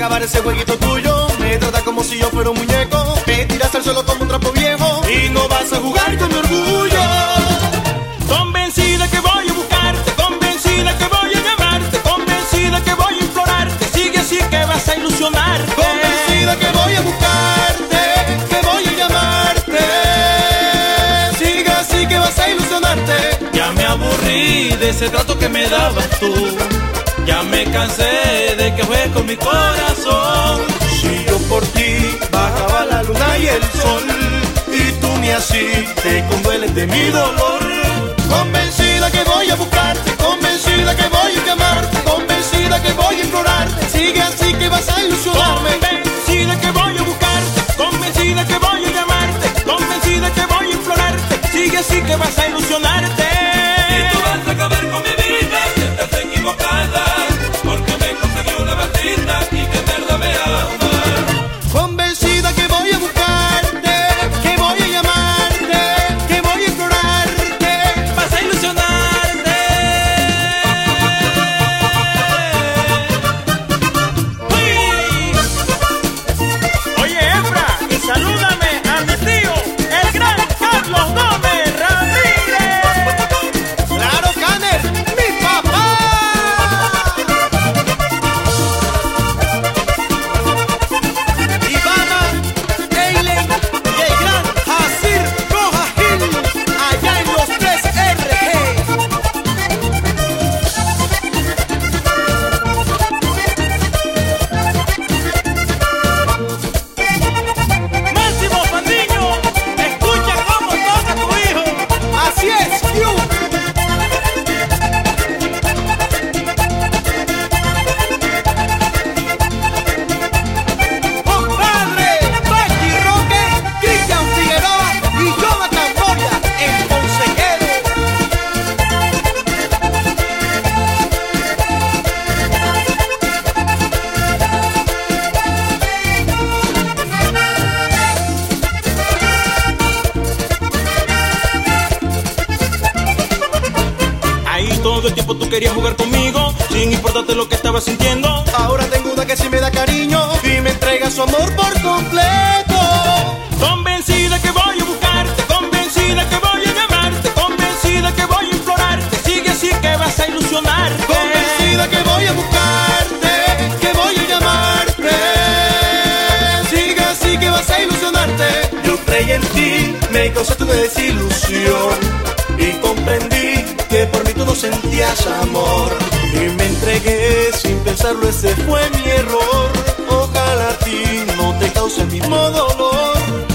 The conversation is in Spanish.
acabar ese jueguito tuyo. Me trata como si yo fuera un muñeco. Me tiras al suelo como un trapo viejo y no vas a jugar con mi orgullo. Convencida que voy a buscarte, convencida que voy a llamarte, convencida que voy a implorarte. Sigue así que vas a ilusionarte. Convencida que voy a buscarte, que voy a llamarte. Sigue así que vas a ilusionarte. Ya me aburrí de ese trato que me dabas tú. Ya me cansé de que juegues con mi corazón. Si yo por ti bajaba la luna y el sol, y tú ni así te condueles de mi dolor. Convencida que voy a buscarte, convencida que voy a llamarte, convencida que voy a implorarte. Sigue así que vas a ilusionarme. Convencida que voy a buscarte, convencida que voy a llamarte, convencida que voy a implorarte. Sigue así que vas a ilusionarte. Y tú vas a acabar con mi vida, si estás equivocada, porque me conseguí una bandita y que en verdad me ama. Convencida que voy a buscarte, que voy a llamarte, que voy a implorarte. Vas a ilusionarte. ¡Uy! Oye, Efra, y salúdame a mi tío, el gran Carlos Gómez Ramírez. Claro, Caner, mi papá. Ivana, Eileen y el gran Hasir Rojagil, allá en los 3RG. Máximo Fandiño, escucha cómo toca tu hijo. Así es, Q. Compadre, Becky Roque, Cristian Figueroa y Jonathan Moria, el consejero. Ahí todo el tiempo tú querías jugar conmigo, sin importarte lo que estabas sintiendo. Ahora tengo una que sí me da cariño y me entrega su amor por completo. Convencida que voy a buscarte, convencida que voy a llamarte, convencida que voy a implorarte. Sigue así que vas a ilusionarte. Convencida que voy a buscarte, que voy a llamarte. Sigue así que vas a ilusionarte. Yo creí en ti, me causaste una desilusión y comprendí que por mí tú no sentías amor. Y me entregué sin pensarlo, ese fue mi error. Ojalá a ti no te cause el mismo dolor.